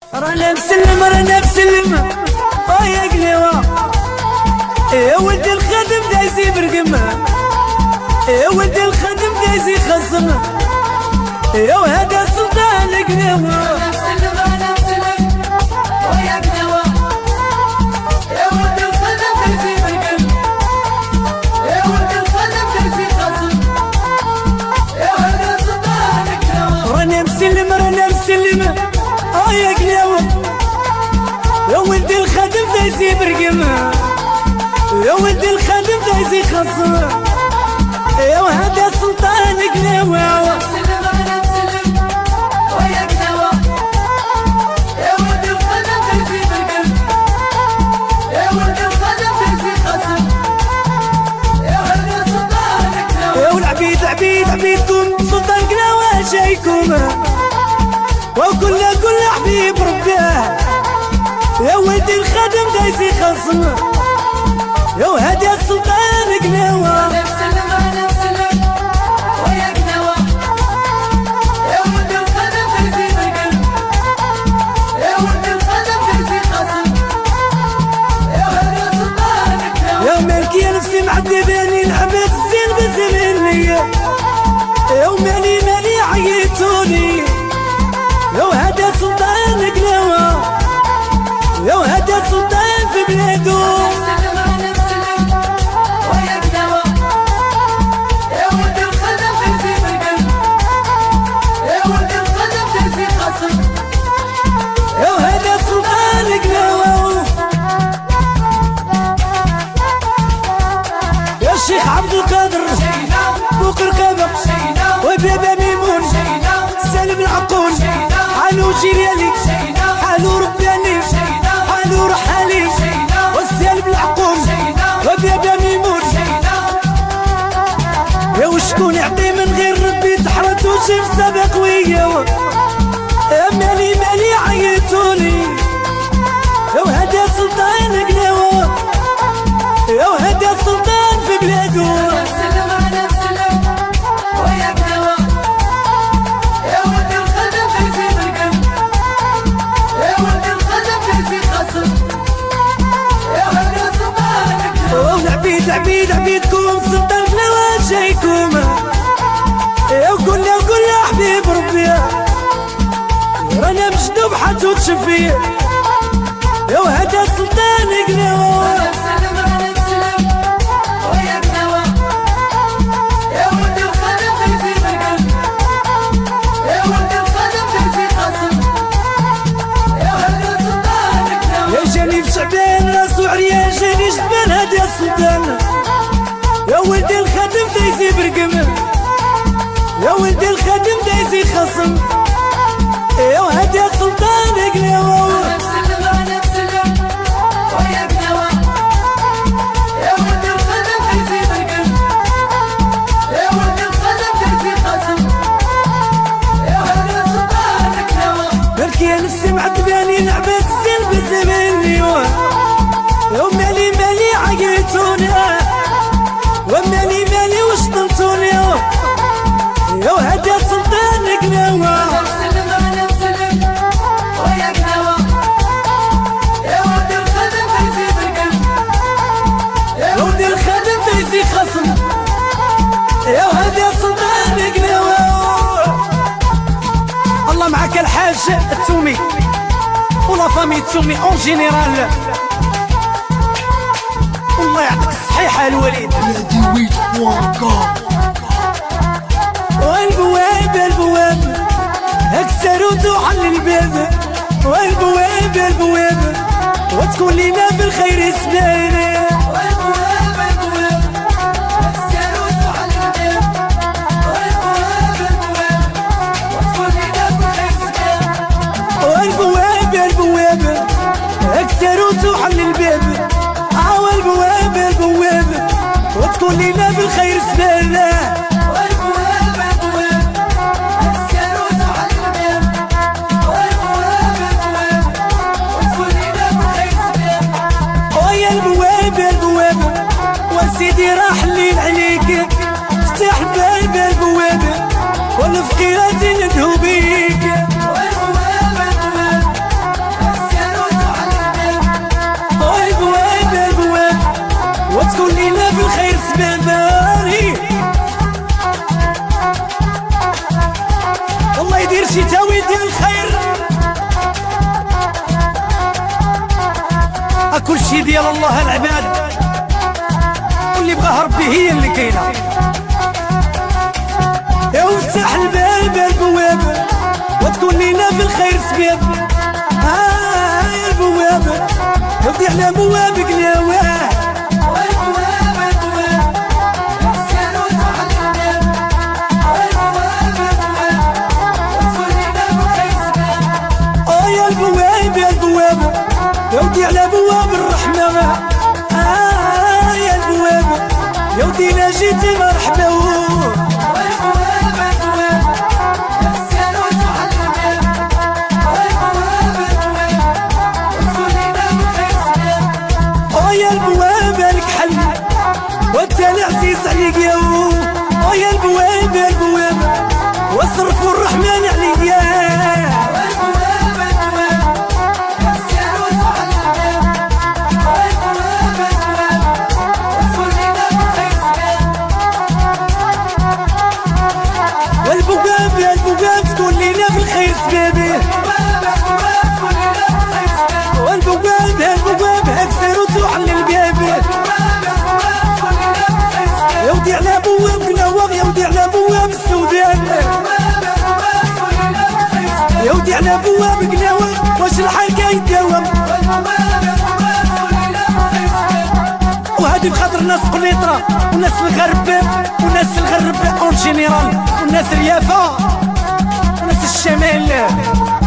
رانا مسلم يا قليوة يا ولد الخدم دايزي برقم يا ولد الخدم دايزي خصم يا وهذا سلطان قليوة رانا مسلم يا قليوة يا ولد الخدم دايزي برقم يا ولد الخدم دايزي خصم يا وهذا سلطان قليوة رانا مسلم يا قليوة يا ولد الخدم دايزي برقم يا ولد الخدم دايزي خصم يا وهذا سلطان قليوة رانا مسلم يا قليوة يا ولد الخدم دايزي برقم يا ولد الخدم دايزي خصم يا وهذا سلطان قليوة يا والعبيد عبيدكم سلطان قلاوة جايكم وكل حبيب رباه يا ولد الخدم دايزي خصم يا وهادي السلطان قلاوة رانا مسلم يا قليوة يا ولد الخدم دايزي برقم يا ولد الخدم دايزي خصم يا وهذا سلطان قليوة يا مالكي نفسي معذباني العباد الزين بزمن ليا يا مالي عيطوني يا وهذا سلطان قلاوة يا وهذا سلطان في بلادو رانا مسلم يا قليوة يا ولد الخدم دايزي برقم يا ولد الخدم دايزي خصم يا وهذا سلطان قلاوة يا شيخ عبد القادر بوكر كبر وبابا ميمون سالم العقول حالو جيريالي حالو رباني حالو رحالي والسالم العقول وبابا ميمون يا وشكون يعطي من غير ربي تحرت وجيب سابق ويا يا مالي عيطوني يا وهذا سلطان قلاوة يا وهذا سلطان في بلادو رانا مسلم يا قليوة يا ولد الخدم دايزي برقم يا ولد الخدم دايزي خصم يا وهذا سلطان قليوة والعبيد عبيدكم سلطان قلاوة جايكم يا وكل حبيب ربي رانا مجدوب حتى وتشفي يا وهذا سلطان قلاوة رانا مسلم يا قليوة يا ولد الخدم دايزي برقم يا ولد الخدم دايزي خصم يا وهذا سلطان قليوة يا جاني في شعبان راسو عريان جاني جبال هذا السلطان يا ولد الخدم دايزي برقم يا ولد الخدم دايزي خصم يا وهذا سلطان قلاوة رانا مسلم يا قليوة يا ولد الخدم دايزي برقم يا ولد الخدم دايزي خصم يا وهذا سلطان قليوة بركي يا نفسي معذباني لعبة الزين بزمان ليوه يا مالي عيطوني ومالي وش طنطوني يا وهذا سلطان قلاوة رانا مسلم يا قليوة يا ولد الخدم دايزي برقم يا يا ولد الخدم دايزي خصم يا وهذا سلطان قلاوة الله معك الحاج التومي ولا فامي التومي اون جينيرال والله يعطيك الصحيحة الوليد والبواب اكسروت وحل الباب والبواب وتكون لينا في الخير سنانه البواب اكسروت وحل الباب والبواب وتكون لينا في الخير سنانه البواب وسيدي راح الليل عليك افتح البواب والفقيرات ندهو بيك ديال الله العباد، واللي بغاها ربي هي اللي كاينه. يا وفتح الباب البواب وتكون لينا في الخير سباب. يا البواب يودي على بوابك نواه. يا البواب يا البواب يودي على بواب الرحمة. يا البواب يودي لا جيتي مرحبا. يا البواب لك حل وانت العزيز عليك يا يا البواب يا البواب واصرفوا الرحمن عليا. والبواب يا البواب تكون لينا في الخير سبابي. والبواب يا البواب اكسر وتوحل الباب. يودي على بواب قناوة يودي على بواب السودان. يودي على بواب قناوة واش الحال يداوم. وهادي بخاطر ناس قنيطرة وناس الغربة وناس الغربة اون جينيرال وناس اليافا وناس الشمال.